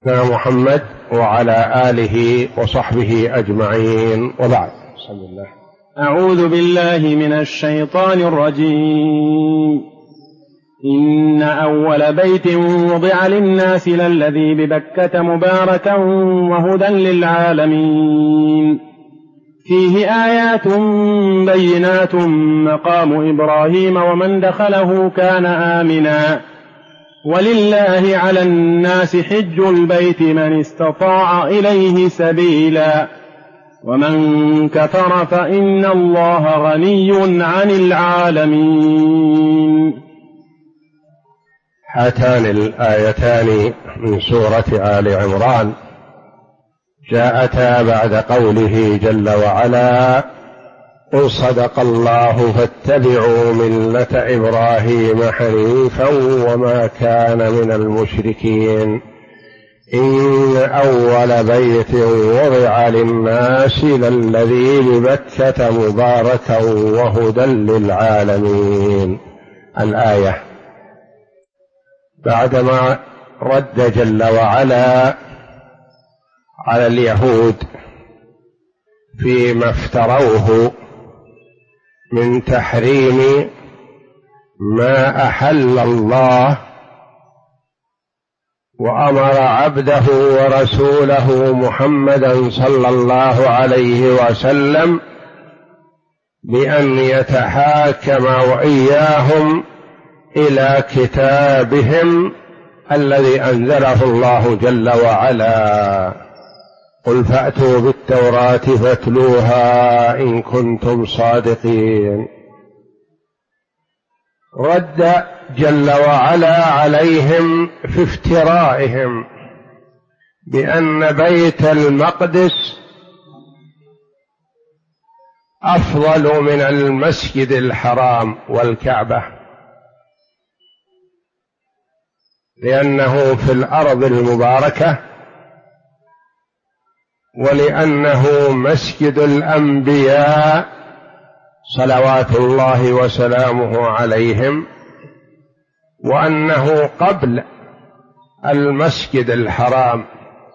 محمد وعلى آله وصحبه أجمعين، وبعد. بسم الله. أعوذ بالله من الشيطان الرجيم. إن أول بيت وضع للناس للذي ببكة مباركا وهدى للعالمين، فيه آيات بينات مقام إبراهيم ومن دخله كان آمنا، ولله على الناس حج البيت من استطاع إليه سبيلا، ومن كفر فإن الله غني عن العالمين. هاتان الآيتان من سورة آل عمران جاءتا بعد قوله جل وعلا: قل صدق الله فاتبعوا ملة إبراهيم حنيفا وما كان من المشركين، إن أول بيت وضع للناس للذي ببكة مباركا وهدى للعالمين. الآية بعدما رد جل وعلا على اليهود فيما افتروه من تحريم ما أحل الله، وأمر عبده ورسوله محمدا صلى الله عليه وسلم بأن يتحاكم وإياهم إلى كتابهم الذي أنزله الله جل وعلا: قل فأتوا بالتوراة فاتلوها إن كنتم صادقين. رد جل وعلا عليهم في افترائهم بأن بيت المقدس أفضل من المسجد الحرام والكعبة، لأنه في الأرض المباركة، ولأنه مسجد الأنبياء صلوات الله وسلامه عليهم، وأنه قبل المسجد الحرام.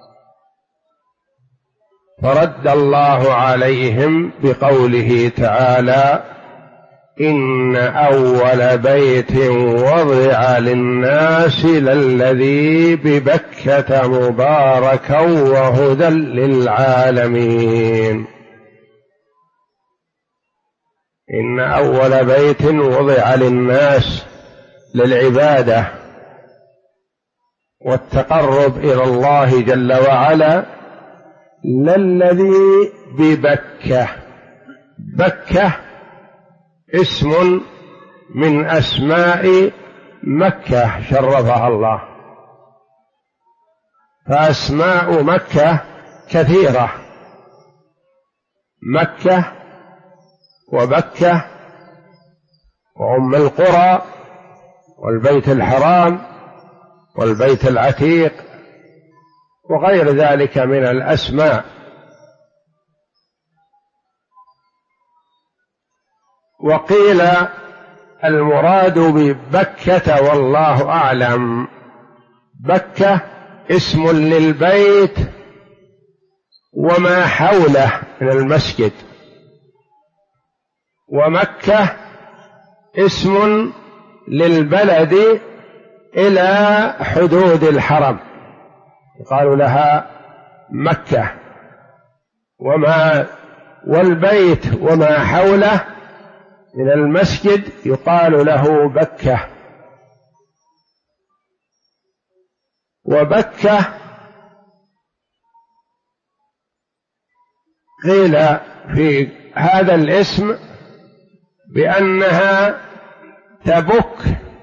فرد الله عليهم بقوله تعالى: إن أول بيت وضع للناس للذي ببكة مباركا وهدى للعالمين. إن أول بيت وضع للناس للعبادة والتقرب إلى الله جل وعلا للذي ببكة. بكة اسم من أسماء مكة شرفها الله، فأسماء مكة كثيرة: مكة وبكة وأم القرى والبيت الحرام والبيت العتيق وغير ذلك من الأسماء. وقيل المراد ببكة والله أعلم، بكة اسم للبيت وما حوله من المسجد، ومكة اسم للبلد إلى حدود الحرم، يقال لها مكة. والبيت وما حوله من المسجد يقال له بكة. وبكة قيل في هذا الاسم بأنها تبك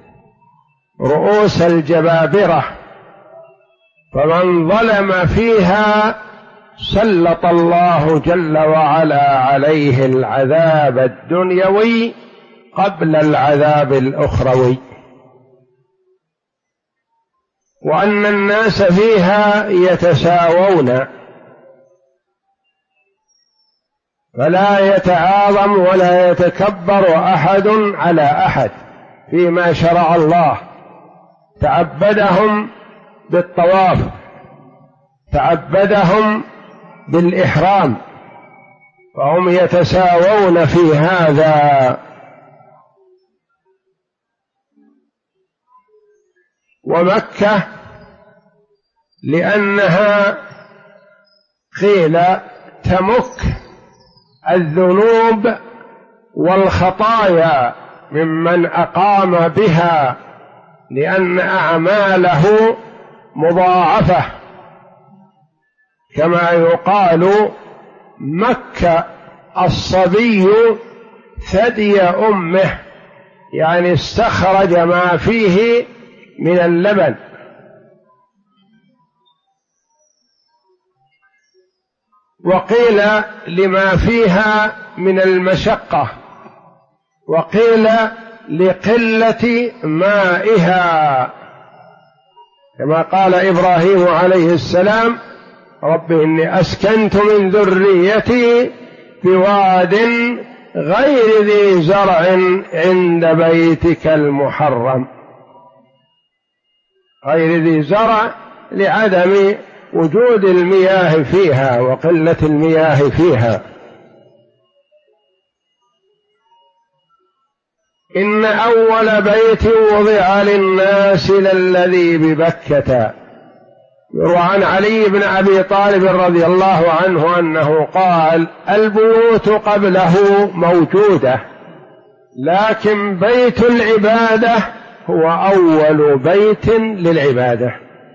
رؤوس الجبابرة، فمن ظلم فيها سلط الله جل وعلا عليه العذاب الدنيوي قبل العذاب الأخروي، وأن الناس فيها يتساوون، فلا يتعاظم ولا يتكبر أحد على أحد فيما شرع الله. تعبدهم بالطواف تعبدهم بالإحرام، فهم يتساوون في هذا. ومكة لأنها قيل تمك الذنوب والخطايا ممن أقام بها، لأن أعماله مضاعفة، كما يقال مكة الصبي ثدي أمه، يعني استخرج ما فيه من اللبن. وقيل لما فيها من المشقة، وقيل لقلة مائها، كما قال إبراهيم عليه السلام: رب إني أسكنت من ذريتي بواد غير ذي زرع عند بيتك المحرم. غير ذي زرع لعدم وجود المياه فيها وقلة المياه فيها. إن أول بيت وضع للناس للذي ببكة. يروى عن علي بن أبي طالب رضي الله عنه أنه قال: البيوت قبله موجودة، لكن بيت العبادة هو أول بيت للعبادة،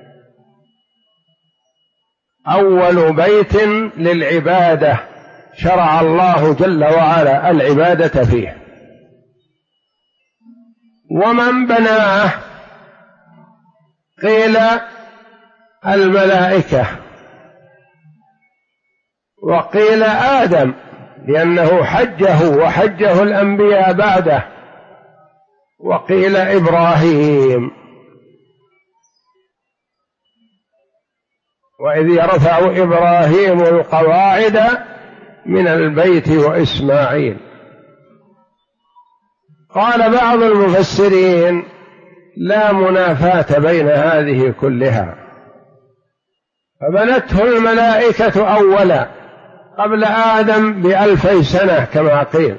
أول بيت للعبادة شرع الله جل وعلا العبادة فيه. ومن بناه قيل الملائكة، وقيل آدم لأنه حجه وحجه الأنبياء بعده، وقيل إبراهيم. وإذ يرفع إبراهيم القواعد من البيت وإسماعيل. قال بعض المفسرين: لا منافاة بين هذه كلها، فبنته الملائكة أولا قبل آدم ب2000 سنة كما قيل،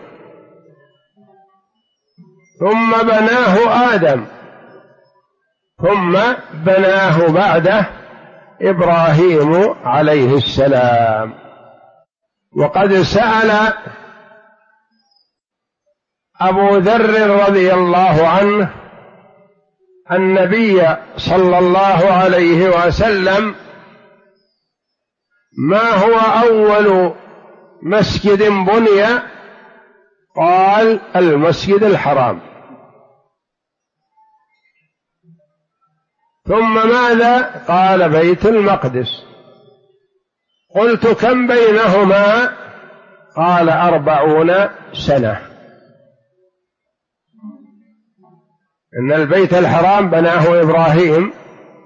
ثم بناه آدم، ثم بناه بعده إبراهيم عليه السلام. وقد سأل أبو ذر رضي الله عنه النبي صلى الله عليه وسلم: ما هو أول مسجد بني؟ قال: المسجد الحرام. ثم ماذا؟ قال: بيت المقدس. قلت: كم بينهما؟ قال: 40 سنة. إن البيت الحرام بناه إبراهيم،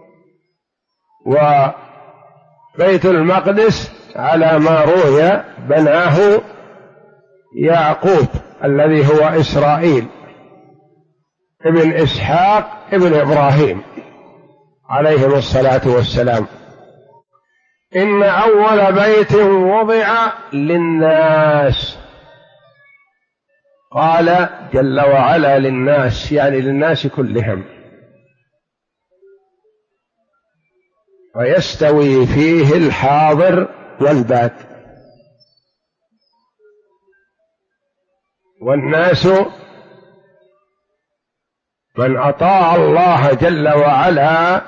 وبيت المقدس على ما روي بناه يعقوب الذي هو إسرائيل ابن إسحاق ابن إبراهيم عليهم الصلاة والسلام. إن أول بيت وضع للناس، قال جل وعلا للناس، يعني للناس كلهم، ويستوي فيه الحاضر والباد. والناس من أطاع الله جل وعلا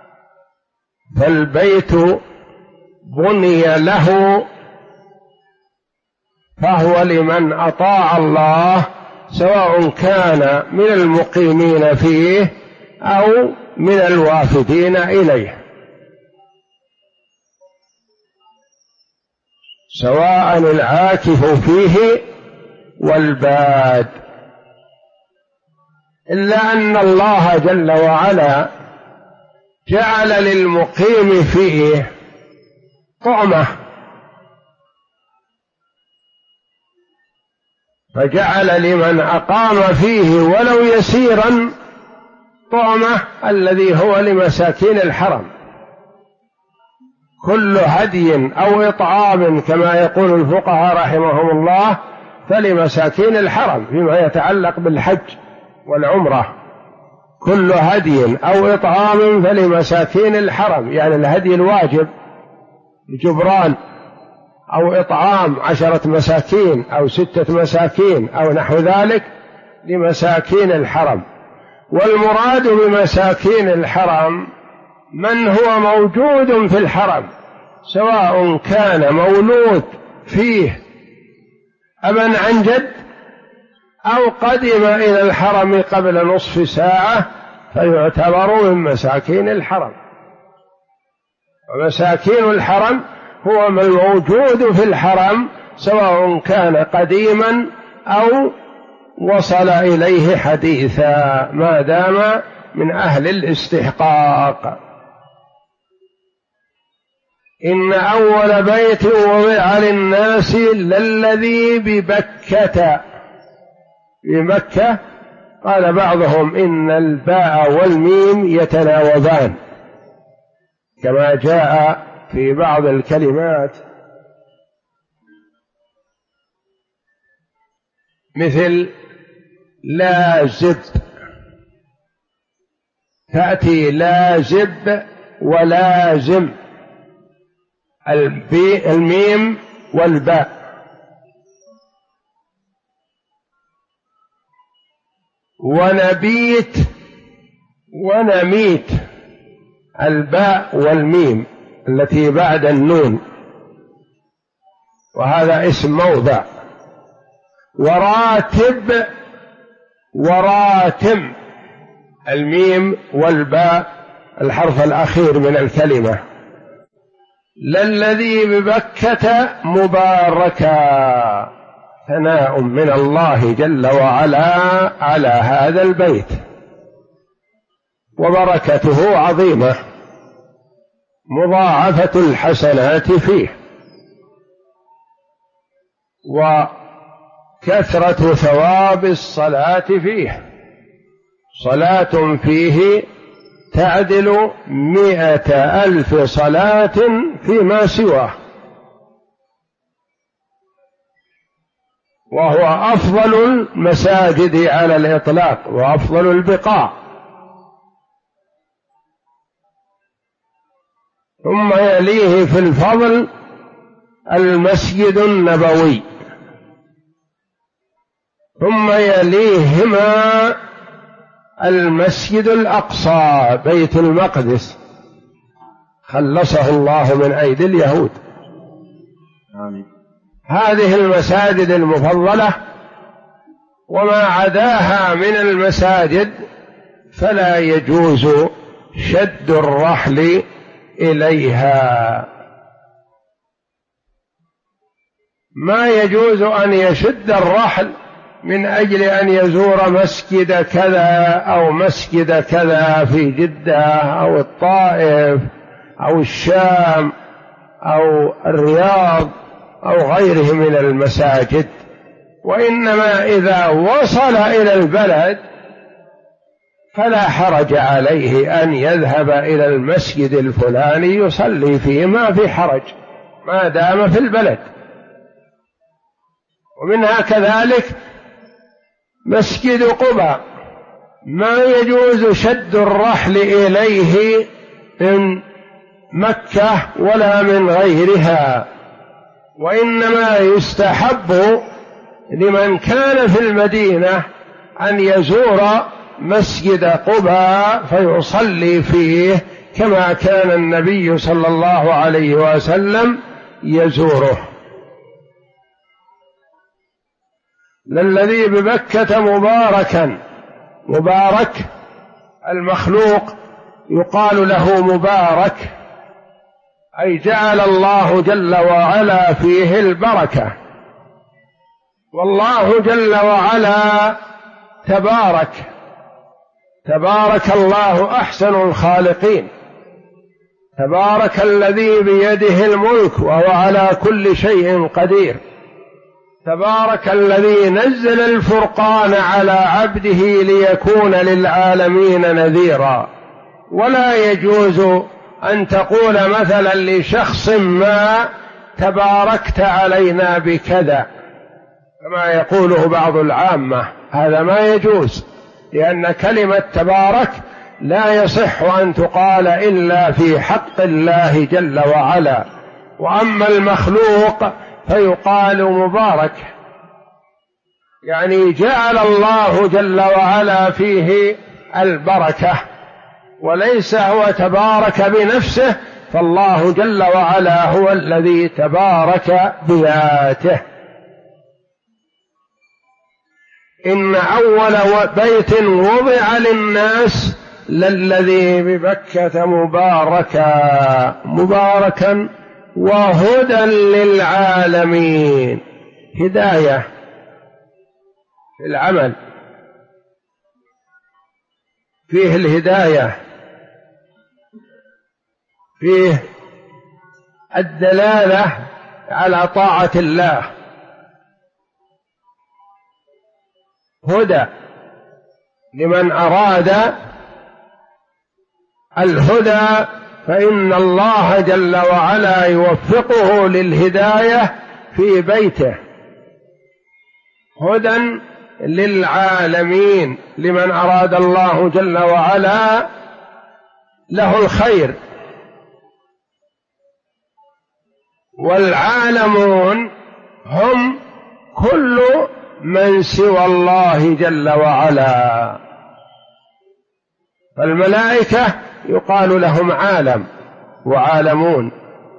فالبيت بني له، فهو لمن أطاع الله، سواء كان من المقيمين فيه أو من الوافدين إليه، سواء العاكف فيه والباد. إلا أن الله جل وعلا جعل للمقيم فيه طعمة، فجعل لمن أقام فيه ولو يسيرا طعمة الذي هو لمساكين الحرم. كل هدي أو إطعام كما يقول الفقهاء رحمهم الله فلمساكين الحرم فيما يتعلق بالحج والعمرة. كل هدي أو إطعام فلمساكين الحرم، يعني الهدي الواجب جبران، أو إطعام 10 مساكين أو 6 مساكين أو نحو ذلك لمساكين الحرم. والمراد بمساكين الحرم من هو موجود في الحرم، سواء كان مولود فيه أبا عن جد أو قدم إلى الحرم قبل نصف ساعة، فيعتبر من مساكين الحرم. ومساكين الحرم هو من موجود في الحرم سواء كان قديما أو وصل إليه حديثا، ما دام من أهل الاستحقاق. إن أول بيت وضع للناس للذي ببكة. بمكة قال بعضهم إن الباء والميم يتناوبان كما جاء في بعض الكلمات، مثل لازب، تأتي لازب ولازم، الميم والباء. ونبيت ونميت، الباء والميم التي بعد النون، وهذا اسم موضع. وراتب وراتم، الميم والباء الحرف الأخير من الكلمة. للذي ببكة مباركا، ثناء من الله جل وعلا على هذا البيت، وبركته عظيمة، مضاعفة الحسنات فيه، وكثرة ثواب الصلاة فيه. صلاة فيه تعدل 100,000 صلاة فيما سواه، وهو أفضل المساجد على الإطلاق وأفضل البقاع. ثم يليه في الفضل المسجد النبوي، ثم يليهما المسجد الأقصى بيت المقدس، خلصه الله من أيدي اليهود. آمين. هذه المساجد المفضلة، وما عداها من المساجد فلا يجوز شد الرحل إليها. ما يجوز أن يشد الرحل من أجل أن يزور مسجد كذا أو مسجد كذا في جدة أو الطائف أو الشام أو الرياض أو غيره من المساجد. وإنما إذا وصل إلى البلد فلا حرج عليه أن يذهب إلى المسجد الفلاني يصلي فيه، ما في حرج ما دام في البلد. ومنها كذلك مسجد قباء، ما يجوز شد الرحل إليه من مكة ولا من غيرها، وإنما يستحب لمن كان في المدينة أن يزور مسجد قباء فيصلي فيه كما كان النبي صلى الله عليه وسلم يزوره. للذي ببكة مباركا، مبارك المخلوق يقال له مبارك، أي جعل الله جل وعلا فيه البركة. والله جل وعلا تبارك، تبارك الله أحسن الخالقين، تبارك الذي بيده الملك وهو على كل شيء قدير، تبارك الذي نزل الفرقان على عبده ليكون للعالمين نذيرا. ولا يجوز أن تقول مثلا لشخص ما تباركت علينا بكذا كما يقوله بعض العامة، هذا ما يجوز، لأن كلمة تبارك لا يصح أن تقال إلا في حق الله جل وعلا، وأما المخلوق فيقال مبارك، يعني جعل الله جل وعلا فيه البركة، وليس هو تبارك بنفسه، فالله جل وعلا هو الذي تبارك بذاته. إن أول بيت وضع للناس للذي ببكة مباركا وهدى للعالمين. هداية في العمل، فيه الهداية، فيه الدلالة على طاعة الله، هدى لمن أراد الهدى فإن الله جل وعلا يوفقه للهداية في بيته، هدى للعالمين لمن أراد الله جل وعلا له الخير. والعالمون هم كل من سوى الله جل وعلا، فالملائكة يقال لهم عالم وعالمون،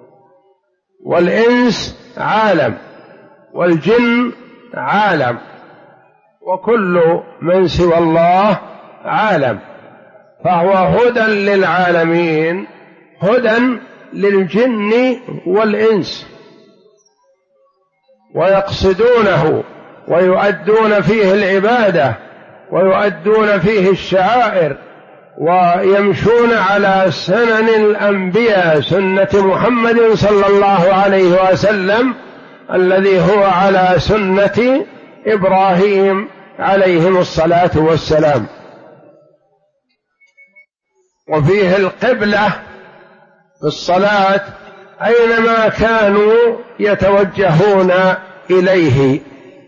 والإنس عالم، والجن عالم، وكل من سوى الله عالم، فهو هدى للعالمين، هدى للجن والإنس، ويقصدونه ويؤدون فيه العبادة ويؤدون فيه الشعائر ويمشون على سنن الأنبياء، سنة محمد صلى الله عليه وسلم الذي هو على سنة إبراهيم عليهم الصلاة والسلام. وفيه القبلة في الصلاة أينما كانوا يتوجهون إليه.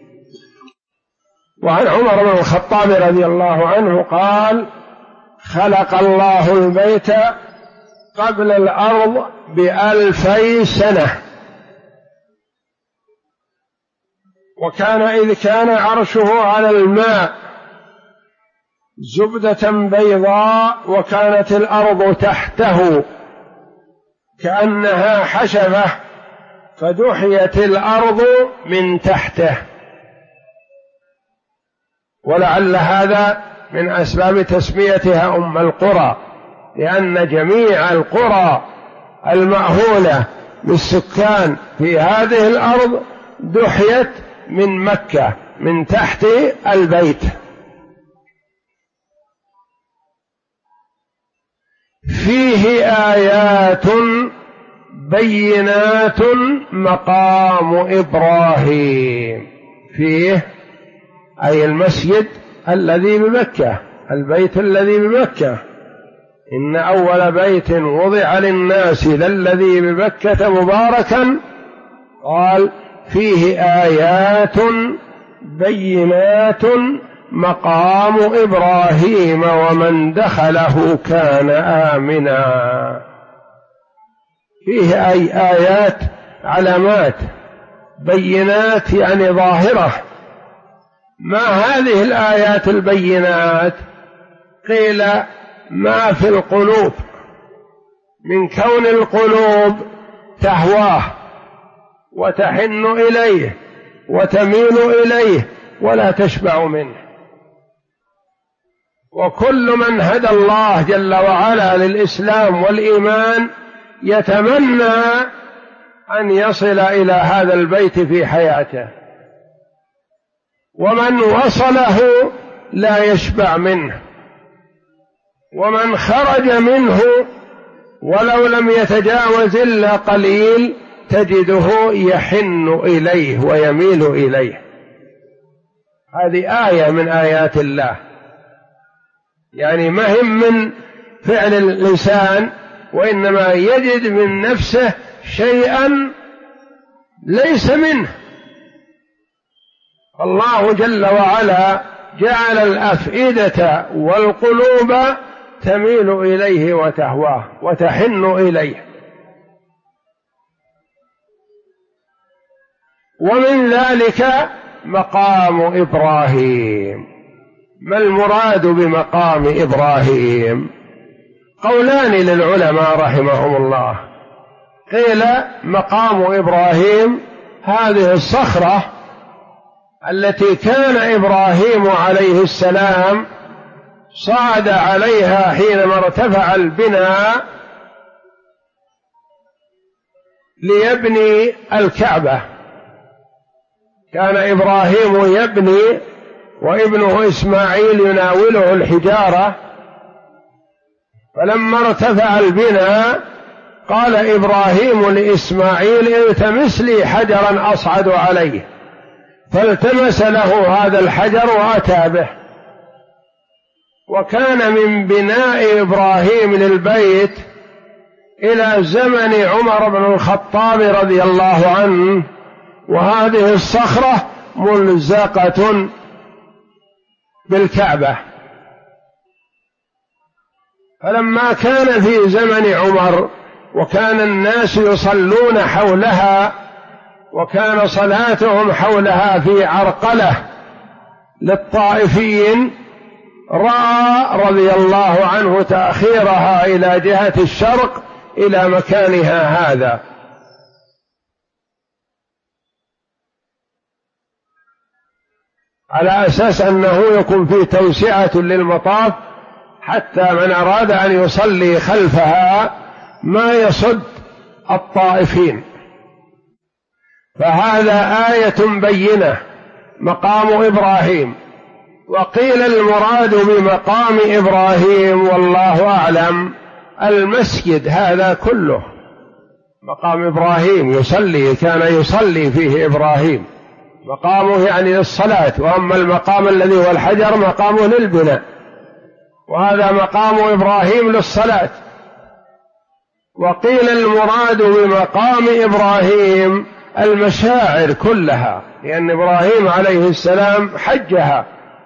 وعن عمر بن الخطاب رضي الله عنه قال: خلق الله البيت قبل الأرض ب2000 سنة، وكان إذ كان عرشه على الماء زبدة بيضاء، وكانت الأرض تحته كأنها حشفة، فدحيت الأرض من تحته. ولعل هذا من أسباب تسميتها أم القرى، لأن جميع القرى المأهولة بالسكان في هذه الأرض دحيت من مكة من تحت البيت. فيه آيات بينات مقام إبراهيم. فيه أي المسجد الذي بمكة، البيت الذي بمكة. إن أول بيت وضع للناس للذي بمكة مباركا، قال فيه آيات بينات مقام إبراهيم ومن دخله كان آمنا. فيه أي آيات، علامات، بينات يعني ظاهرة. ما هذه الآيات البينات؟ قيل ما في القلوب، من كون القلوب تهواه وتحن إليه وتميل إليه ولا تشبع منه. وكل من هدى الله جل وعلا للإسلام والإيمان يتمنى أن يصل إلى هذا البيت في حياته، ومن وصله لا يشبع منه، ومن خرج منه ولو لم يتجاوز إلا قليل تجده يحن إليه ويميل إليه. هذه آية من آيات الله، يعني مهم من فعل الإنسان وإنما يجد من نفسه شيئا ليس منه. الله جل وعلا جعل الأفئدة والقلوب تميل إليه وتهواه وتحن إليه. ومن ذلك مقام إبراهيم. ما المراد بمقام إبراهيم؟ قولان للعلماء رحمهم الله. قيل مقام إبراهيم هذه الصخرة التي كان إبراهيم عليه السلام صعد عليها حينما ارتفع البناء ليبني الكعبة. كان إبراهيم يبني وابنه إسماعيل يناوله الحجارة، فلما ارتفع البناء قال إبراهيم لإسماعيل التمس لي حجرا أصعد عليه، فالتمس له هذا الحجر وأتى به. وكان من بناء إبراهيم للبيت إلى زمن عمر بن الخطاب رضي الله عنه، وهذه الصخرة ملزقة بالكعبة. فلما كان في زمن عمر وكان الناس يصلون حولها وكان صلاتهم حولها في عرقلة للطائفين، رأى رضي الله عنه تأخيرها إلى جهة الشرق إلى مكانها هذا، على أساس أنه يكون فيه توسعة للمطاف حتى من أراد أن يصلي خلفها ما يصد الطائفين. فهذا آية بينة مقام إبراهيم. وقيل المراد بمقام إبراهيم والله أعلم المسجد هذا كله. مقام إبراهيم يصلي، كان يصلي فيه إبراهيم، مقامه يعني للصلاة. وأما المقام الذي هو الحجر مقامه للبناء، وهذا مقام إبراهيم للصلاة. وقيل المراد بمقام إبراهيم المشاعر كلها، لأن إبراهيم عليه السلام حجها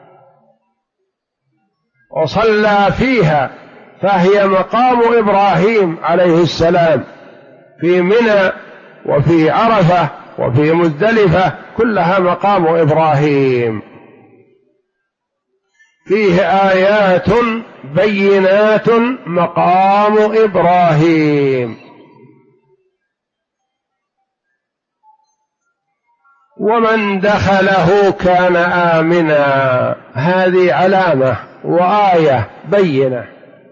وصلى فيها، فهي مقام إبراهيم عليه السلام في منى وفي عرفة وفي مزدلفة، كلها مقام إبراهيم. فيه آيات بينات مقام إبراهيم. ومن دخله كان آمنا، هذه علامة وآية بينة.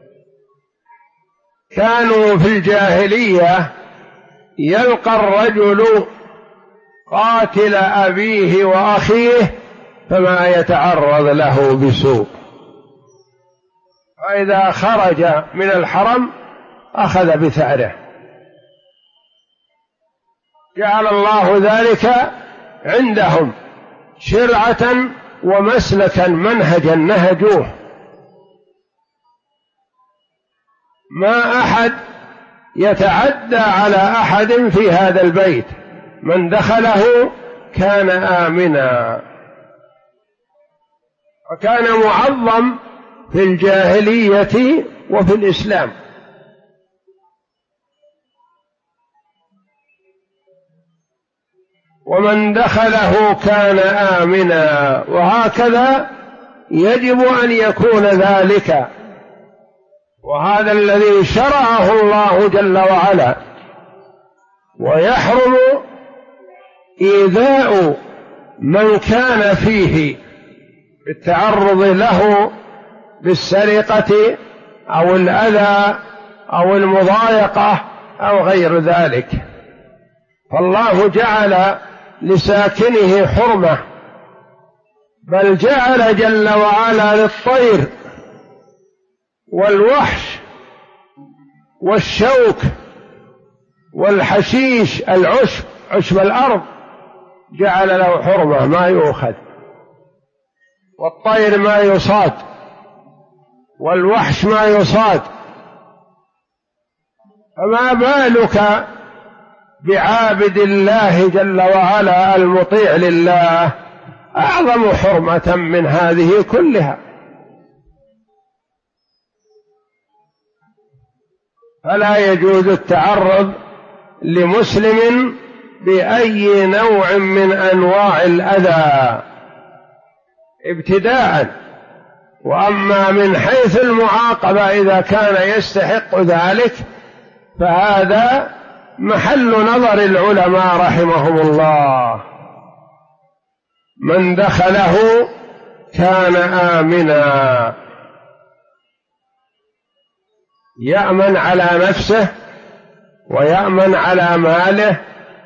كانوا في الجاهلية يلقى الرجل قاتل أبيه وأخيه فما يتعرض له بسوء، فإذا خرج من الحرم أخذ بثأره. جعل الله ذلك عندهم شرعة ومسلكا منهجا نهجوه. ما أحد يتعدى على أحد في هذا البيت، من دخله كان آمنا. وكان معظم في الجاهلية وفي الإسلام. ومن دخله كان آمنا، وهكذا يجب أن يكون ذلك. وهذا الذي شرعه الله جل وعلا. ويحرم إيذاء من كان فيه بالتعرض له بالسرقة أو الأذى أو المضايقة أو غير ذلك. فالله جعل لساكنه حرمة، بل جعل جل وعلا للطير والوحش والشوك والحشيش العشب، عشب الأرض، جعل له حرمة ما يؤخذ. والطير ما يصاد والوحش ما يصاد. فما بالك بعابد الله جل وعلا المطيع لله، أعظم حرمة من هذه كلها. فلا يجوز التعرض لمسلم بأي نوع من أنواع الأذى ابتداءً. وأما من حيث المعاقبة إذا كان يستحق ذلك فهذا محل نظر العلماء رحمهم الله. من دخله كان آمنا، يأمن على نفسه ويأمن على ماله،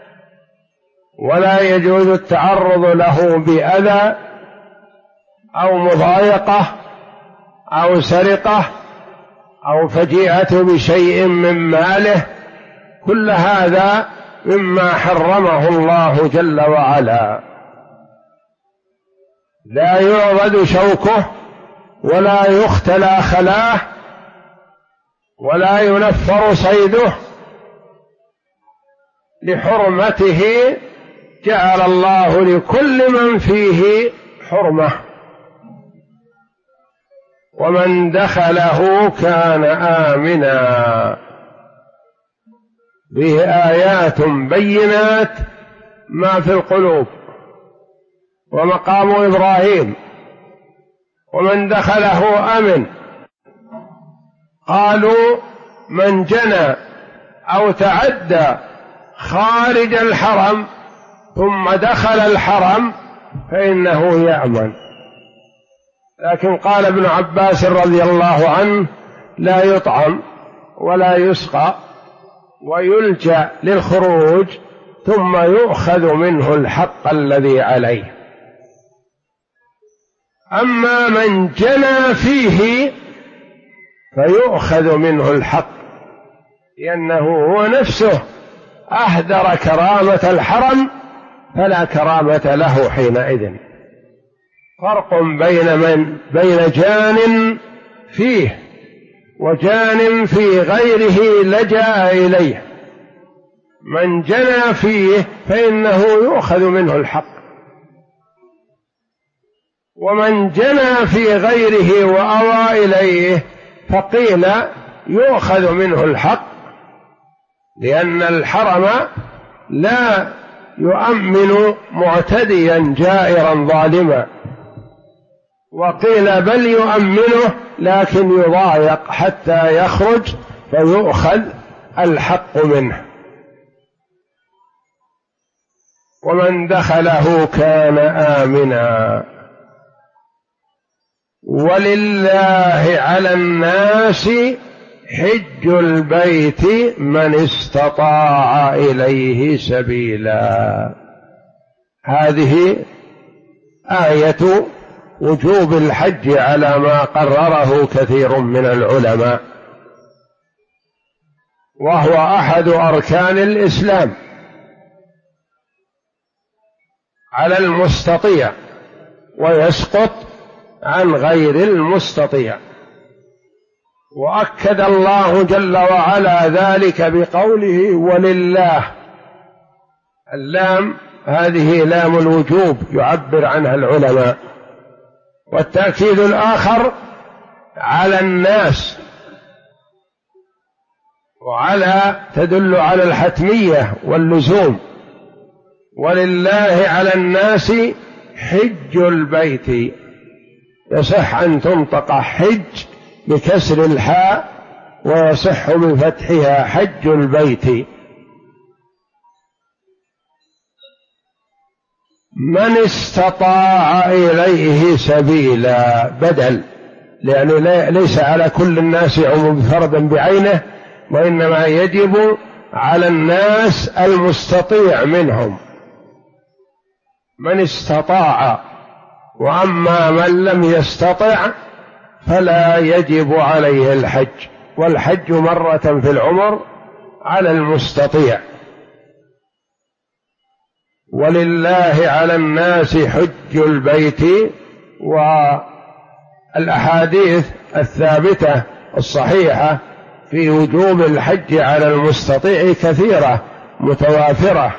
ولا يجوز التعرض له بأذى أو مضايقة أو سرقة أو فجيئة بشيء من ماله، كل هذا مما حرمه الله جل وعلا. لا يعضد شوكه ولا يختلى خلاه ولا ينفر صيده، لحرمته جعل الله لكل من فيه حرمة. ومن دخله كان آمنا. فيه آيات بينات ما في القلوب، ومقام إبراهيم ومن دخله أمن. قالوا من جنى أو تعدى خارج الحرم ثم دخل الحرم فإنه يأمن، لكن قال ابن عباس رضي الله عنه لا يطعم ولا يسقى ويلجأ للخروج ثم يؤخذ منه الحق الذي عليه. أما من جنى فيه فيؤخذ منه الحق، لأنه هو نفسه أهدر كرامة الحرم فلا كرامة له حينئذ. فرق بين جان فيه وجان في غيره لجأ إليه. من جنى فيه فإنه يؤخذ منه الحق، ومن جنى في غيره وأوى إليه فقيل يؤخذ منه الحق، لأن الحرم لا يؤمن معتديا جائرا ظالما، وقيل بل يؤمنه لكن يضايق حتى يخرج فيؤخذ الحق منه. ومن دخله كان آمنا. ولله على الناس حج البيت من استطاع إليه سبيلا. هذه آية وجوب الحج على ما قرره كثير من العلماء، وهو أحد أركان الإسلام على المستطيع، ويسقط عن غير المستطيع. وأكد الله جل وعلا ذلك بقوله ولله. اللام هذه لام الوجوب يعبر عنها العلماء. والتأكيد الآخر على الناس، وعلى تدل على الحتمية واللزوم. ولله على الناس حج البيت، يصح أن تنطق حج بكسر الحاء ويصح بفتحها حج البيت. من استطاع إليه سبيلا بدل، لأنه ليس على كل الناس عموم فرد بعينه، وإنما يجب على الناس المستطيع منهم. من استطاع. وأما من لم يستطع فلا يجب عليه الحج، والحج مرة في العمر على المستطيع. ولله على الناس حج البيت. والأحاديث الثابتة الصحيحة في وجوب الحج على المستطيع كثيرة متوافرة.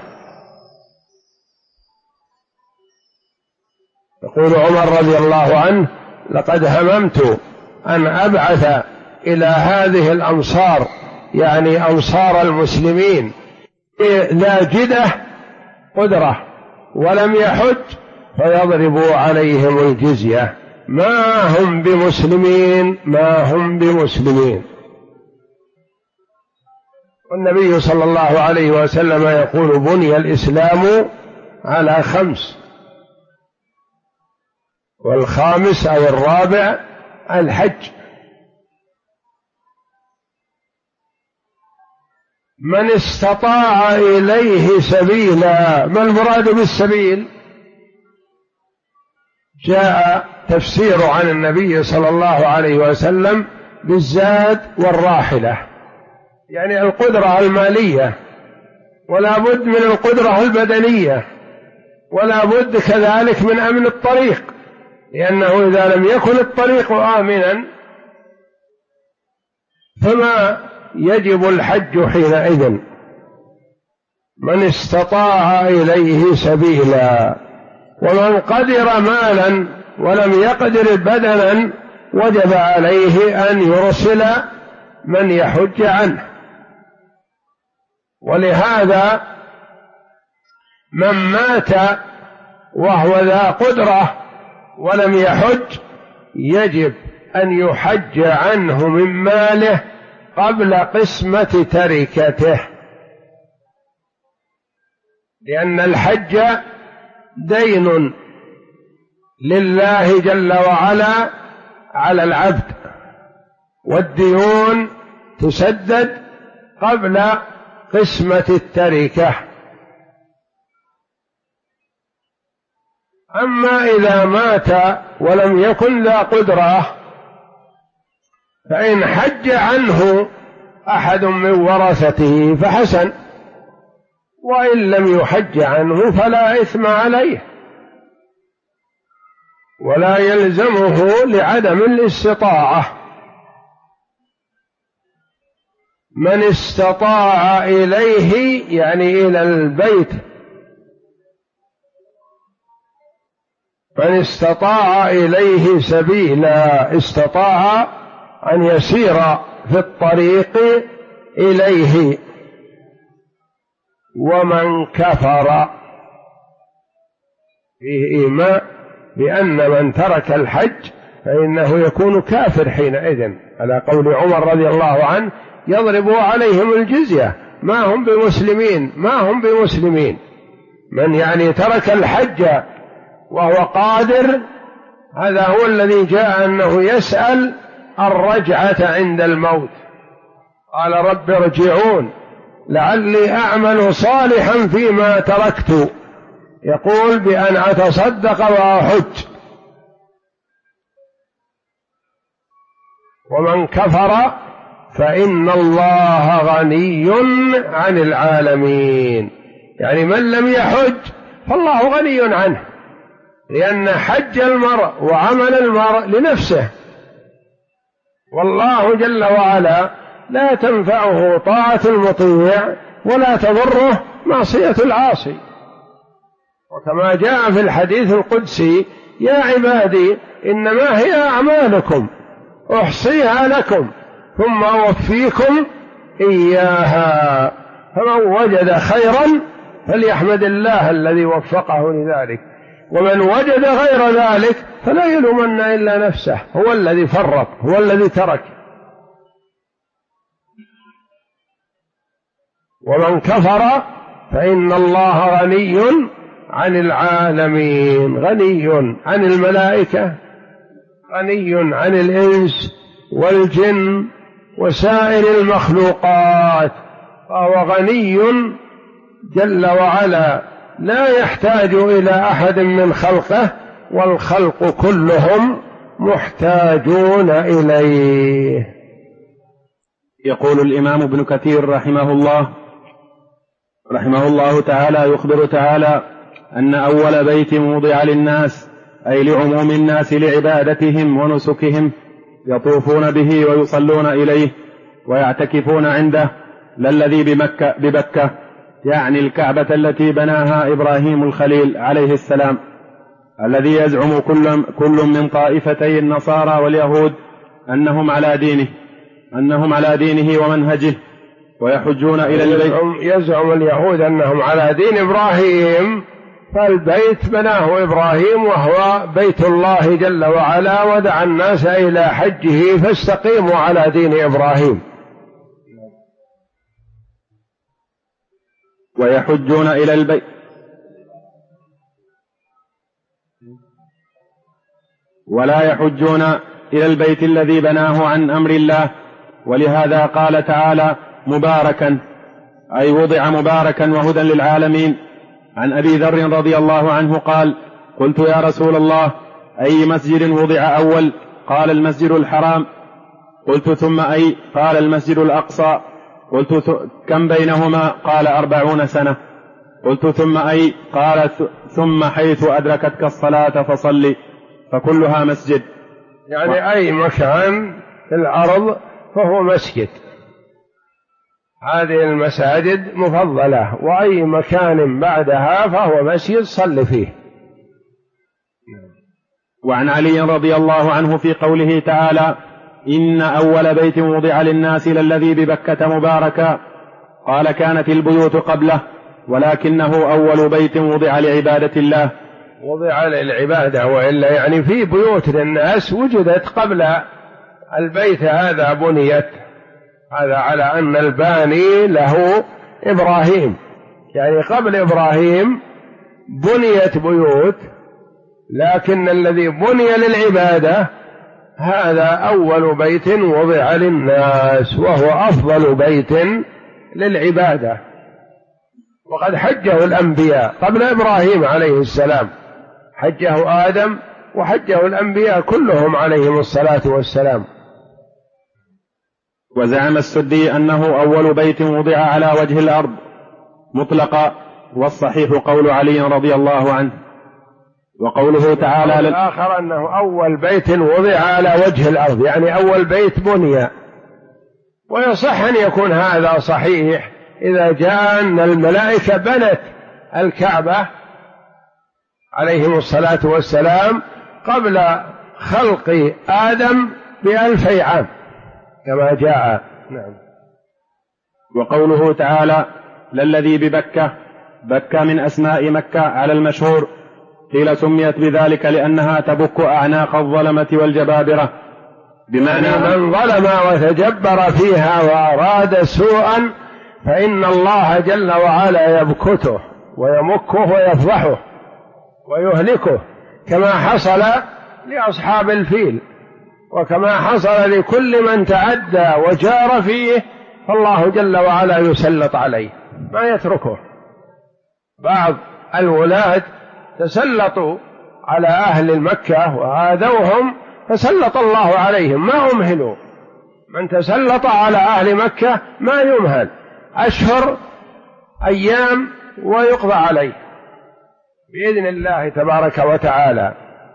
يقول عمر رضي الله عنه: لقد هممت أن أبعث إلى هذه الأمصار، يعني أمصار المسلمين، لا جدة قدرة ولم يحج فيضربوا عليهم الجزية، ما هم بمسلمين، ما هم بمسلمين. والنبي صلى الله عليه وسلم يقول: بني الإسلام على 5، والخامس أو الرابع الحج. من استطاع إليه سبيلا. ما المراد بالسبيل؟ جاء تفسير عن النبي صلى الله عليه وسلم بالزاد والراحلة، يعني القدرة المالية، ولا بد من القدرة البدنية، ولا بد كذلك من أمن الطريق، لأنه إذا لم يكن الطريق آمنا فما يجب الحج حينئذ. من استطاع إليه سبيلا. ومن قدر مالا ولم يقدر بدنا وجب عليه أن يرسل من يحج عنه. ولهذا من مات وهو ذا قدرة ولم يحج يجب أن يحج عنه من ماله قبل قسمة تركته، لأن الحج دين لله جل وعلا على العبد، والديون تسدد قبل قسمة التركة. أما إذا مات ولم يكن ذا قدرة فإن حج عنه أحد من ورثته فحسن، وإن لم يحج عنه فلا إثم عليه ولا يلزمه لعدم الاستطاعة. من استطاع إليه يعني إلى البيت، من استطاع إليه سبيلا، استطاع أن يسير في الطريق إليه. ومن كفر، فيه إيماء بأن من ترك الحج فإنه يكون كافر حينئذ، على قول عمر رضي الله عنه: يضرب عليهم الجزية، ما هم بمسلمين، ما هم بمسلمين. من يعني ترك الحج وهو قادر، هذا هو الذي جاء أنه يسأل الرجعة عند الموت، قال: رب ارجعون لعلي أعمل صالحا فيما تركت، يقول بأن أتصدق وأحج. ومن كفر فإن الله غني عن العالمين، يعني من لم يحج فالله غني عنه، لأن حج المرء وعمل المرء لنفسه، والله جل وعلا لا تنفعه طاعة المطيع ولا تضره معصية العاصي. وكما جاء في الحديث القدسي: يا عبادي إنما هي أعمالكم أحصيها لكم ثم أوفيكم إياها، فمن وجد خيرا فليحمد الله الذي وفقه لذلك، ومن وجد غير ذلك فلا يلومن إلا نفسه، هو الذي فرط، هو الذي ترك. ومن كفر فإن الله غني عن العالمين، غني عن الملائكة، غني عن الإنس والجن وسائر المخلوقات، فهو غني جل وعلا، لا يحتاج إلى أحد من خلقه، والخلق كلهم محتاجون إليه. يقول الإمام ابن كثير رحمه الله تعالى: يخبر تعالى أن أول بيت وضع للناس، أي لعموم الناس لعبادتهم ونسكهم، يطوفون به ويصلون إليه، ويعتكفون عنده للذي ببكة، يعني الكعبة التي بناها إبراهيم الخليل عليه السلام، الذي يزعم كل من طائفتي النصارى واليهود أنهم على دينه ومنهجه، ويحجون إلى البيت. يزعم اليهود أنهم على دين إبراهيم، فالبيت بناه إبراهيم وهو بيت الله جل وعلا، ودعا الناس إلى حجه فاستقيموا على دين إبراهيم. ويحجون إلى البيت ولا يحجون إلى البيت الذي بناه عن أمر الله، ولهذا قال تعالى مباركا، أي وضع مباركا وهدى للعالمين. عن أبي ذر رضي الله عنه قال: قلت يا رسول الله أي مسجد وضع أول؟ قال المسجد الحرام. قلت ثم أي؟ قال المسجد الأقصى. قلت كم بينهما؟ قال 40 سنة. قلت ثم أي؟ قال ثم حيث أدركتك الصلاة فصلي، فكلها مسجد. يعني أي مكان في الأرض فهو مسجد، هذه المساجد مفضلة، وأي مكان بعدها فهو مسجد صل فيه. وعن علي رضي الله عنه في قوله تعالى: إن أول بيت وضع للناس للذي ببكة مباركا، قال: كانت البيوت قبله، ولكنه أول بيت وضع لعبادة الله. وضع للعبادة، وإلا يعني في بيوت للناس وجدت قبل البيت هذا بنيت، هذا على أن الباني له إبراهيم، يعني قبل إبراهيم بنيت بيوت، لكن الذي بني للعبادة هذا أول بيت وضع للناس، وهو أفضل بيت للعبادة. وقد حجه الأنبياء قبل إبراهيم عليه السلام، حجه آدم وحجه الأنبياء كلهم عليهم الصلاة والسلام. وزعم السدي أنه أول بيت وضع على وجه الأرض مطلقا، والصحيح قول علي رضي الله عنه. وقوله تعالى الآخر أنه أول بيت وضع على وجه الأرض، يعني أول بيت بني. ويصح أن يكون هذا صحيح إذا جاء أن الملائكة بنت الكعبة عليهم الصلاة والسلام قبل خلق آدم ب2000 عام كما جاء. نعم. وقوله تعالى للذي ببكة، بكة من أسماء مكة على المشهور، قيل سميت بذلك لأنها تبك أعناق الظلمة والجبابرة، بمعنى من ظلم وتجبر فيها وأراد سوءا فإن الله جل وعلا يبكته ويمكه ويفضحه ويهلكه، كما حصل لأصحاب الفيل، وكما حصل لكل من تعدى وجار فيه، فالله جل وعلا يسلط عليه ما يتركه. بعض الولاة تسلطوا على أهل مكة وآذوهم فسلط الله عليهم، ما أمهلوا. من تسلط على أهل مكة ما يمهل، أشهر أيام ويقضى عليه بإذن الله تبارك وتعالى.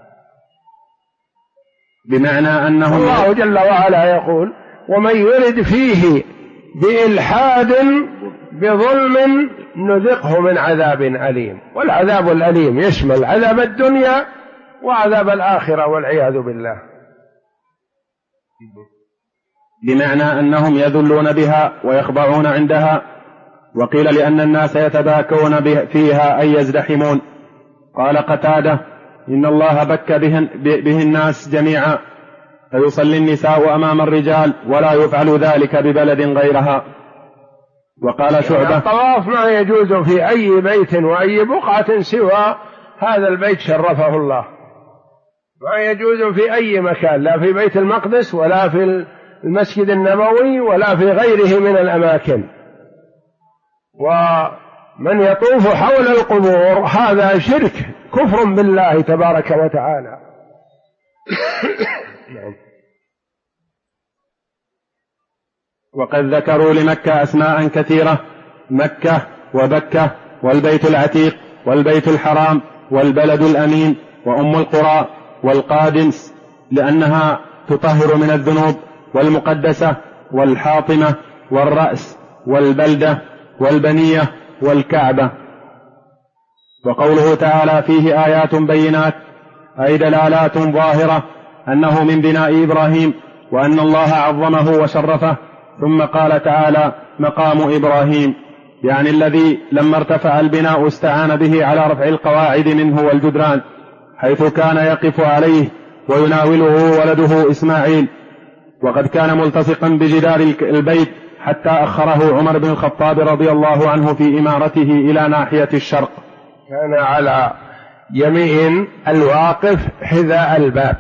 بمعنى أنه الله جل وعلا يقول: ومن يرد فيه بإلحاد بظلم نذقه من عذاب أليم. والعذاب الأليم يشمل عذاب الدنيا وعذاب الآخرة والعياذ بالله. بمعنى أنهم يذلون بها ويخضعون عندها. وقيل لأن الناس يتباكون فيها أي يزدحمون. قال قتادة: إن الله بك به الناس جميعا، فيصلي النساء أمام الرجال ولا يفعل ذلك ببلد غيرها. وقال شعبة: الطواف ما يجوز في أي بيت وأي بقعة سوى هذا البيت شرفه الله، ما يجوز في أي مكان، لا في بيت المقدس ولا في المسجد النبوي ولا في غيره من الأماكن. ومن يطوف حول القبور هذا شرك، كفر بالله تبارك وتعالى. وقد ذكروا لمكة أسماء كثيرة: مكة وبكة والبيت العتيق والبيت الحرام والبلد الأمين وأم القرى والقادم، لأنها تطهر من الذنوب، والمقدسة والحاطمة والرأس والبلدة والبنية والكعبة. وقوله تعالى فيه آيات بينات أي دلالات ظاهرة أنه من بناء إبراهيم وأن الله عظمه وشرفه. ثم قال تعالى مقام إبراهيم، يعني الذي لما ارتفع البناء استعان به على رفع القواعد منه والجدران، حيث كان يقف عليه ويناوله ولده إسماعيل، وقد كان ملتصقا بجدار البيت حتى أخره عمر بن الخطاب رضي الله عنه في إمارته إلى ناحية الشرق. كان على يمين الواقف حذاء الباب،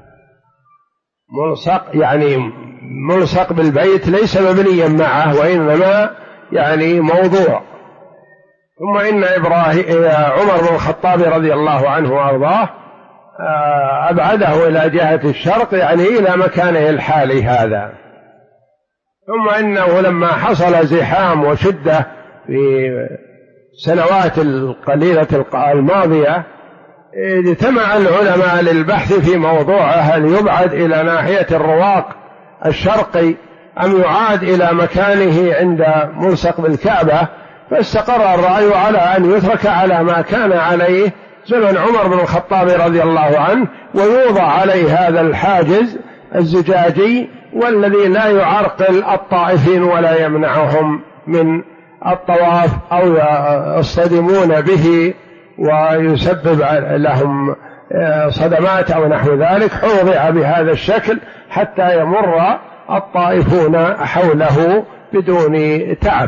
ملصق يعني ملصق بالبيت، ليس مبنيا معه وإنما يعني موضوع. ثم إن عمر بن الخطاب رضي الله عنه وأرضاه أبعده إلى جهة الشرق، يعني إلى مكانه الحالي هذا. ثم إنه لما حصل زحام وشدة في سنوات القليلة الماضية، اجتمع العلماء للبحث في موضوعه، هل يبعد إلى ناحية الرواق الشرقي أم يعاد إلى مكانه عند ملصق بالكعبة. فاستقر الرأي على أن يترك على ما كان عليه زمن عمر بن الخطاب رضي الله عنه، ويوضع عليه هذا الحاجز الزجاجي والذي لا يعرقل الطائفين ولا يمنعهم من الطواف أو يصطدمون به ويسبب لهم صدمات أو نحو ذلك. وضع بهذا الشكل حتى يمر الطائفون حوله بدون تعب.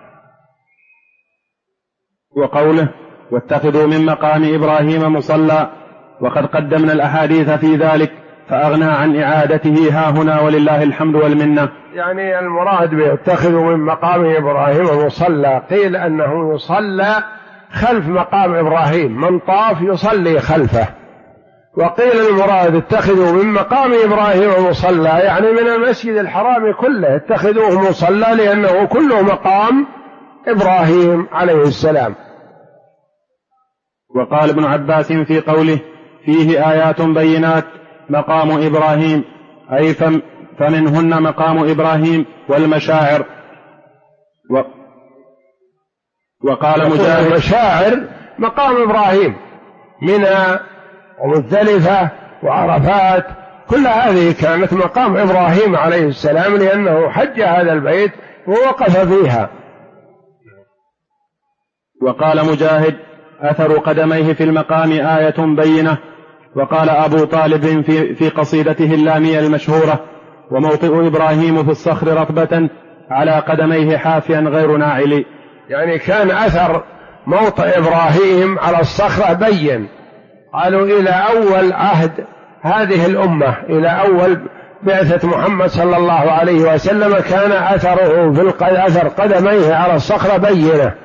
وقوله واتخذوا من مقام إبراهيم مصلى، وقد قدمنا الأحاديث في ذلك فأغنى عن إعادته ها هنا ولله الحمد والمنة. يعني المراد باتخذوا من مقام إبراهيم مصلى، قيل أنه يصلى خلف مقام إبراهيم، من طاف يصلي خلفه. وقيل المراد اتخذوا من مقام إبراهيم مصلى، يعني من المسجد الحرام كله اتخذوه مصلى، لأنه كله مقام إبراهيم عليه السلام. وقال ابن عباس في قوله فيه آيات بينات مقام إبراهيم، أي فمنهن مقام إبراهيم والمشاعر. وقال مجاهد المشاعر مقام إبراهيم، منى ومزدلفة وعرفات، كل هذه كانت مقام إبراهيم عليه السلام، لأنه حج هذا البيت ووقف فيها. وقال مجاهد أثر قدميه في المقام آية بينة. وقال أبو طالب في قصيدته اللامية المشهورة وموطئ إبراهيم في الصخر رطبة على قدميه حافيا غير ناعل، يعني كان أثر موطئ إبراهيم على الصخرة بين. قالوا إلى أول عهد هذه الأمة، إلى أول بعثة محمد صلى الله عليه وسلم، كان أثره في أثر قدميه على الصخرة بينة.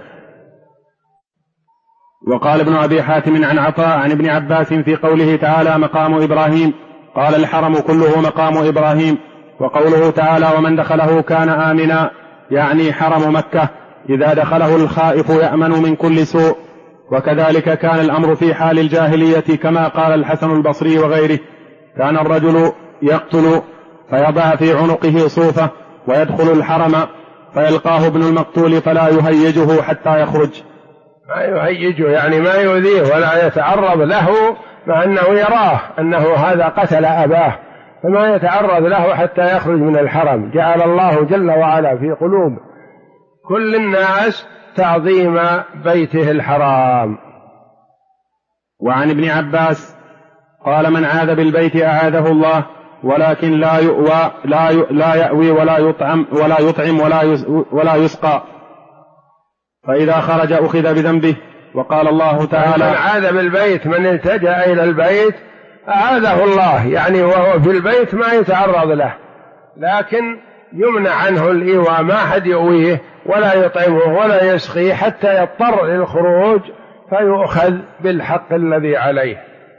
وقال ابن أبي حاتم عن عطاء عن ابن عباس في قوله تعالى مقام إبراهيم، قال الحرم كله مقام إبراهيم. وقوله تعالى ومن دخله كان آمنا، يعني حرم مكة، إذا دخله الخائف يأمن من كل سوء. وكذلك كان الأمر في حال الجاهلية، كما قال الحسن البصري وغيره، كان الرجل يقتل فيضع في عنقه صوفة ويدخل الحرم فيلقاه ابن المقتول فلا يهيجه حتى يخرج. ما يهيجه يعني ما يؤذيه ولا يتعرض له، مع أنه يراه أنه هذا قتل أباه، فما يتعرض له حتى يخرج من الحرم. جعل الله جل وعلا في قلوب كل الناس تعظيم بيته الحرام. وعن ابن عباس قال من عاذ بالبيت أعاذه الله، ولكن لا يأوي ولا يطعم ولا يسقى، فإذا خرج أخذ بذنبه. وقال الله تعالى من عاذ بالبيت، من التجأ إلى البيت أعاذه الله، يعني وهو في البيت ما يتعرض له، لكن يمنع عنه الإيواء، ما حد يؤويه ولا يطعمه ولا يسقيه حتى يضطر للخروج فيؤخذ بالحق الذي عليه.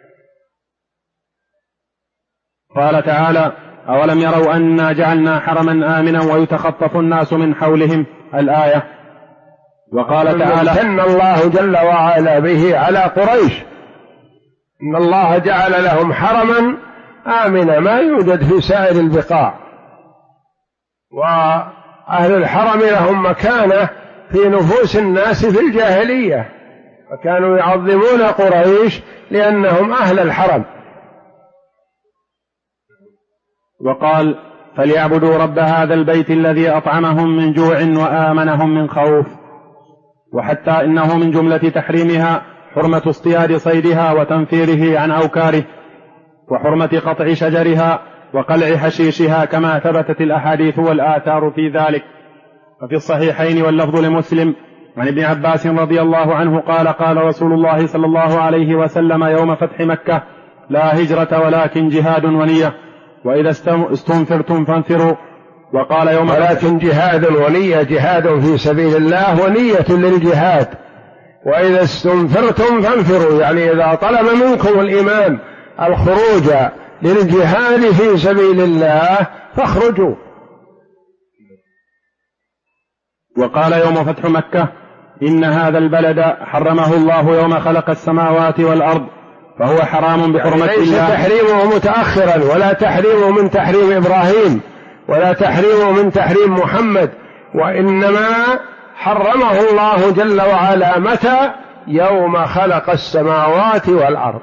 قال تعالى أولم يروا أنا جعلنا حرما آمنا ويتخطف الناس من حولهم، الآية. وقال تعالى امتن الله جل وعلا به على قريش، إن الله جعل لهم حرما آمنا ما يوجد في سائر البقاع. وأهل الحرم لهم مكانة في نفوس الناس في الجاهلية، فكانوا يعظمون قريش لأنهم أهل الحرم. وقال: فليعبدوا رب هذا البيت الذي أطعمهم من جوع وآمنهم من خوف. وحتى إنه من جملة تحريمها حرمة اصطياد صيدها وتنفيره عن أوكاره، وحرمة قطع شجرها وقلع حشيشها، كما ثبتت الأحاديث والآثار في ذلك. ففي الصحيحين واللفظ لمسلم عن ابن عباس رضي الله عنه قال: قال رسول الله صلى الله عليه وسلم يوم فتح مكة: لا هجرة ولكن جهاد ونية، وإذا استنفرتم فانفروا. وقال يوم ولكن جهاد ونية، جهاد في سبيل الله ونية للجهاد. وإذا استنفرتم فانفروا، يعني إذا طلب منكم الإمام الخروج للجهاد في سبيل الله فاخرجوا. وقال يوم فتح مكة: إن هذا البلد حرمه الله يوم خلق السماوات والأرض، فهو حرام بحرمة يعني ليس الله. تحريمه متأخرا، ولا تحريمه من تحريم إبراهيم، ولا تحريمه من تحريم محمد، وإنما حرمه الله جل وعلا متى؟ يوم خلق السماوات والأرض،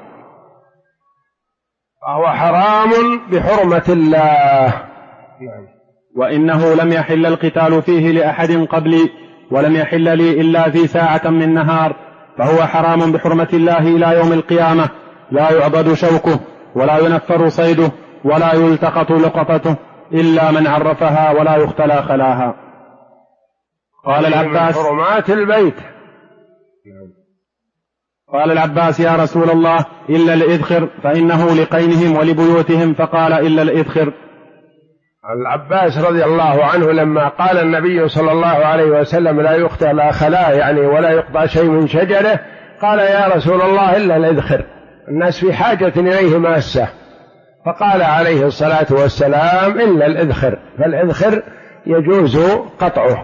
فهو حرام بحرمة الله. وإنه لم يحل القتال فيه لأحد قبلي، ولم يحل لي إلا في ساعة من نهار، فهو حرام بحرمة الله إلى يوم القيامة، لا يعضد شوكه ولا ينفر صيده ولا يلتقط لقطته إلا من عرفها ولا يختلى خلاها. قال العباس: حرمات البيت. قال العباس: يا رسول الله، إلا الإذخر، فإنه لقينهم ولبيوتهم. فقال: إلا الإذخر. العباس رضي الله عنه لما قال النبي صلى الله عليه وسلم لا يختلى خلاه، يعني ولا يقطع شيء من شجره، قال: يا رسول الله إلا الإذخر، الناس في حاجة إليه ماسة. فقال عليه الصلاة والسلام: إلا الإذخر، فالإذخر يجوز قطعه.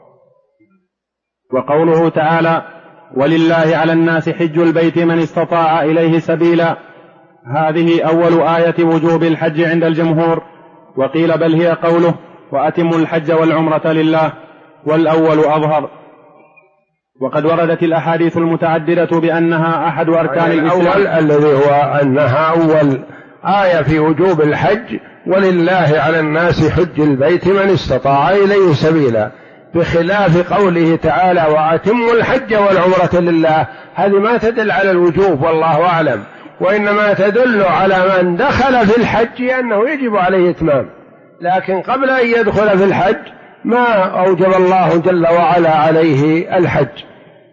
وقوله تعالى: ولله على الناس حج البيت من استطاع إليه سبيلا، هذه أول آية وجوب الحج عند الجمهور، وقيل بل هي قوله: وأتموا الحج والعمرة لله، والأول أظهر. وقد وردت الأحاديث المتعددة بأنها أحد أركان الإسلام. الأول الذي هو أنها أول آية في وجوب الحج، ولله على الناس حج البيت من استطاع إليه سبيلا، بخلاف قوله تعالى: وأتموا الحج والعمرة لله. هذه ما تدل على الوجوب والله أعلم، وإنما تدل على من دخل في الحج أنه يجب عليه إتمام، لكن قبل أن يدخل في الحج ما أوجب الله جل وعلا عليه الحج.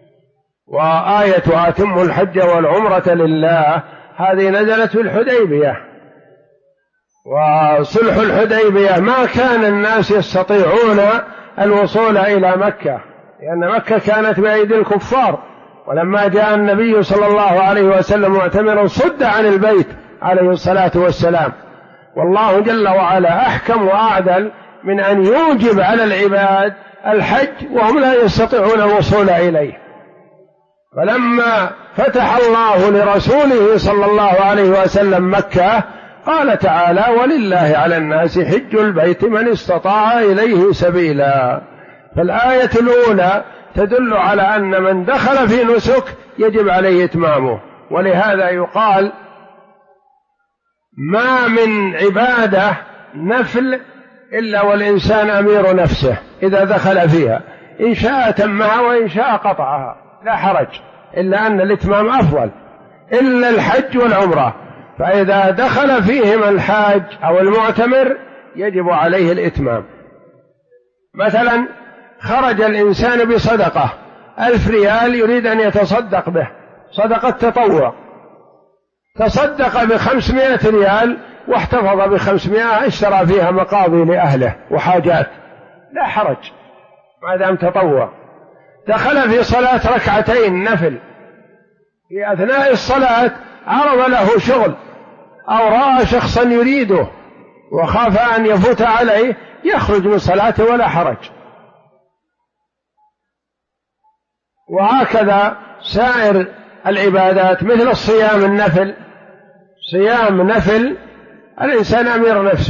وآية أتموا الحج والعمرة لله هذه نزلت في الحديبية، وصلح الحديبية ما كان الناس يستطيعون الوصول إلى مكة، لأن مكة كانت بأيدي الكفار، ولما جاء النبي صلى الله عليه وسلم معتمرا صد عن البيت عليه الصلاة والسلام. والله جل وعلا أحكم وأعدل من أن يوجب على العباد الحج وهم لا يستطيعون الوصول إليه. فلما فتح الله لرسوله صلى الله عليه وسلم مكة قال تعالى: ولله على الناس حج البيت من استطاع إليه سبيلا. فالآية الأولى تدل على أن من دخل في نسك يجب عليه إتمامه، ولهذا يقال: ما من عبادة نفل إلا والإنسان أمير نفسه إذا دخل فيها، إن شاء تمها وإن شاء قطعها، لا حرج، إلا أن الإتمام أفضل، إلا الحج والعمرة، فإذا دخل فيهما الحاج أو المعتمر يجب عليه الإتمام. مثلا خرج الإنسان بصدقة 1000 ريال يريد أن يتصدق به، صدقة تطوع، تصدق ب500 ريال واحتفظ ب500، اشترى فيها مقاضي لأهله وحاجات، لا حرج ما دام تطوع. دخل في صلاة ركعتين نفل، في أثناء الصلاة عرض له شغل أو رأى شخصا يريده وخاف أن يفوت عليه، يخرج من صلاته ولا حرج. وهكذا سائر العبادات مثل الصيام النفل، صيام نفل الإنسان أمير نفسه،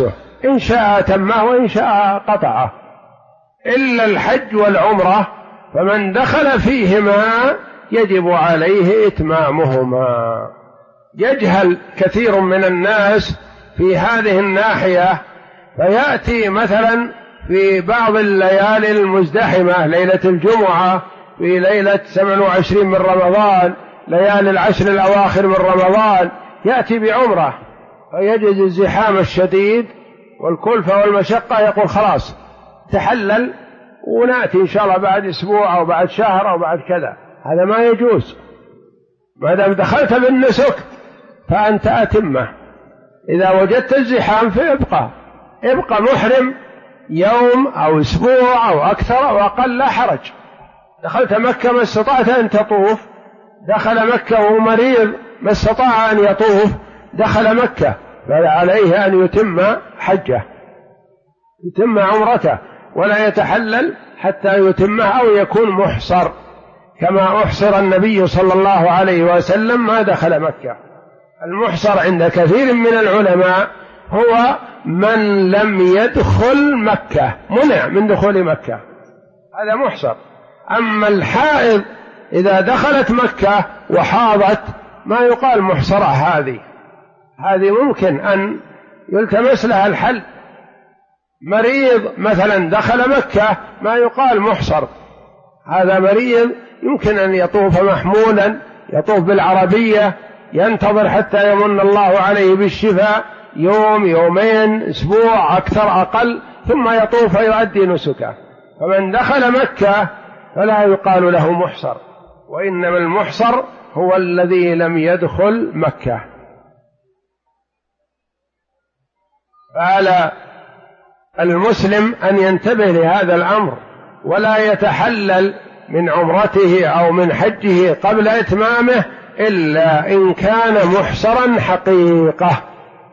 إن شاء تمه وإن شاء قطعه، إلا الحج والعمرة فمن دخل فيهما يجب عليه إتمامهما. يجهل كثير من الناس في هذه الناحية، فيأتي مثلا في بعض الليالي المزدحمة، ليلة الجمعة، في ليلة 27 من رمضان، ليالي العشر الأواخر من رمضان، يأتي بعمرة فيجد الزحام الشديد والكلفة والمشقة، يقول خلاص تحلل ونأتي إن شاء الله بعد أسبوع أو بعد شهر أو بعد كذا. هذا ما يجوز. ما دام دخلت بالنسك فأنت أتمه. إذا وجدت الزحام ابقى محرم يوم أو أسبوع أو أكثر أو أقل، لا حرج. دخلت مكة ما استطعت أن تطوف، دخل مكة وهو مريض ما استطاع أن يطوف، دخل مكة، فعليه أن يتم حجه، يتم عمرته، ولا يتحلل حتى يتمه أو يكون محصر، كما أحصر النبي صلى الله عليه وسلم ما دخل مكة. المحصر عند كثير من العلماء هو من لم يدخل مكة، منع من دخول مكة، هذا محصر. أما الحائض إذا دخلت مكة وحاضت ما يقال محصرة، هذه ممكن أن يلتمس لها الحل. مريض مثلا دخل مكة ما يقال محصر، هذا مريض يمكن أن يطوف محمولا، يطوف بالعربية، ينتظر حتى يمن الله عليه بالشفاء، يوم يومين أسبوع أكثر أقل، ثم يطوف ويؤدي نسكه. فمن دخل مكة فلا يقال له محصر، وإنما المحصر هو الذي لم يدخل مكة. فعلى المسلم أن ينتبه لهذا الأمر، ولا يتحلل من عمرته أو من حجه قبل إتمامه إلا إن كان محصرا حقيقة.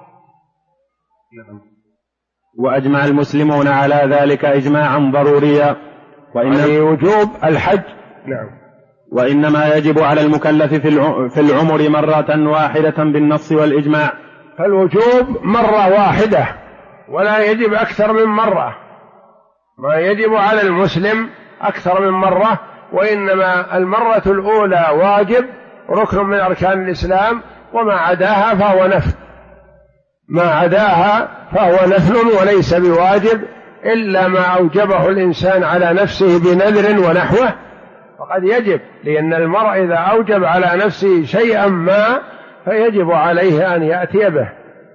وأجمع المسلمون على ذلك إجماعا ضروريا، وجوب الحج. نعم. وإنما يجب على المكلف في العمر مرة واحدة بالنص والإجماع. فالوجوب مرة واحدة ولا يجب أكثر من مرة، ما يجب على المسلم أكثر من مرة، وإنما المرة الأولى واجب ركن من أركان الإسلام، وما عداها فهو نفل، ما عداها فهو نفل وليس بواجب، إلا ما أوجبه الإنسان على نفسه بنذر ونحوه فقد يجب، لأن المرء إذا أوجب على نفسه شيئا ما فيجب عليه أن يأتي به.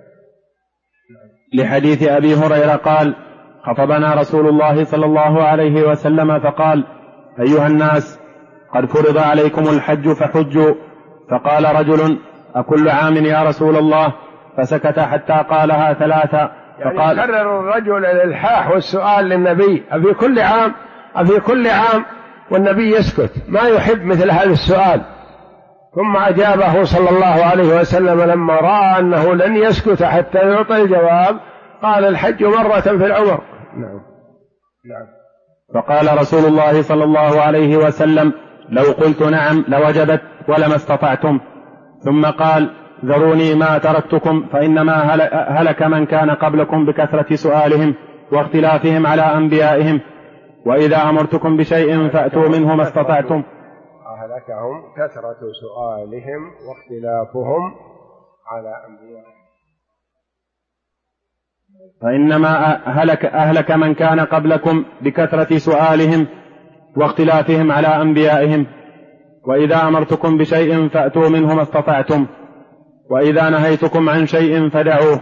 لحديث أبي هريرة قال: خطبنا رسول الله صلى الله عليه وسلم فقال: أيها الناس، قد فرض عليكم الحج فحجوا. فقال رجل: أكل عام يا رسول الله؟ فسكت حتى قالها ثلاثة. فقال يعني كرر الرجل الإلحاح والسؤال للنبي: أفي كل عام؟ أفي كل عام؟ والنبي يسكت، ما يحب مثل هذا السؤال. ثم أجابه صلى الله عليه وسلم لما رأى أنه لن يسكت حتى يعطي الجواب، قال: الحج مرة في العمر. نعم. فقال رسول الله صلى الله عليه وسلم: لو قلت نعم لوجبت ولما استطعتم. ثم قال: ذروني ما تركتكم، فإنما هلك من كان قبلكم بكثرة سؤالهم واختلافهم على أنبيائهم، وإذا أمرتكم بشيء فأتوا منه ما استطعتم. أهلكهم كثرة سؤالهم واختلافهم على أنبيائهم، فإنما أهلك من كان قبلكم بكثرة سؤالهم واختلافهم على أنبيائهم، وإذا أمرتكم بشيء فأتوا منه ما استطعتم، وإذا نهيتكم عن شيء فدعوه.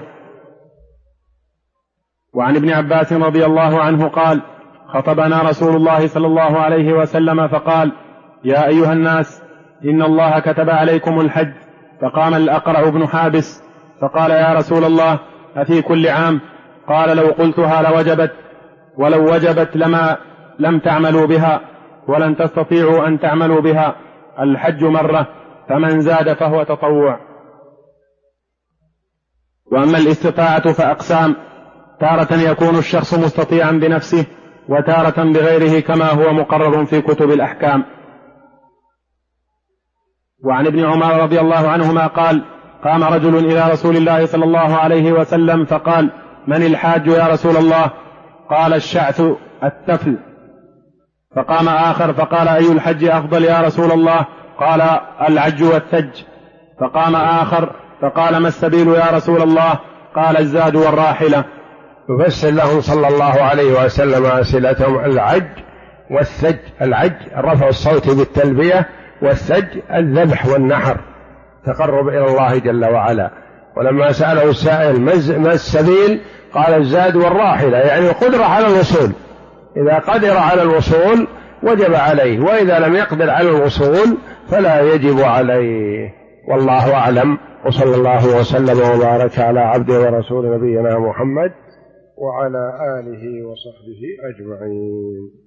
وعن ابن عباس رضي الله عنه قال: خطبنا رسول الله صلى الله عليه وسلم فقال: يا أيها الناس، إن الله كتب عليكم الحج. فقام الأقرع بن حابس فقال: يا رسول الله، أفي كل عام؟ قال: لو قلتها لوجبت، ولو وجبت لم تعملوا بها، ولن تستطيعوا أن تعملوا بها. الحج مرة، فمن زاد فهو تطوع. وأما الاستطاعة فأقسام: تارة يكون الشخص مستطيعا بنفسه، وتارة بغيره كما هو مقرر في كتب الأحكام. وعن ابن عمر رضي الله عنهما قال: قام رجل إلى رسول الله صلى الله عليه وسلم فقال: من الحاج يا رسول الله؟ قال الشعث التفل. فقام آخر فقال أي الحج أفضل يا رسول الله؟ قال العج والثج. فقام آخر فقال ما السبيل يا رسول الله؟ قال الزاد والراحلة. يفسر لهم صلى الله عليه وسلم أسئلتهم: العج والثج. العج رفع الصوت بالتلبية، والثج الذبح والنحر تقرب إلى الله جل وعلا. ولما سأله السائل ما السبيل؟ قال الزاد والراحلة، يعني القدرة على الوصول. إذا قدر على الوصول وجب عليه، وإذا لم يقدر على الوصول فلا يجب عليه. والله أعلم، وصلى الله وسلم وبارك على عبده ورسول نبينا محمد وعلى آله وصحبه أجمعين.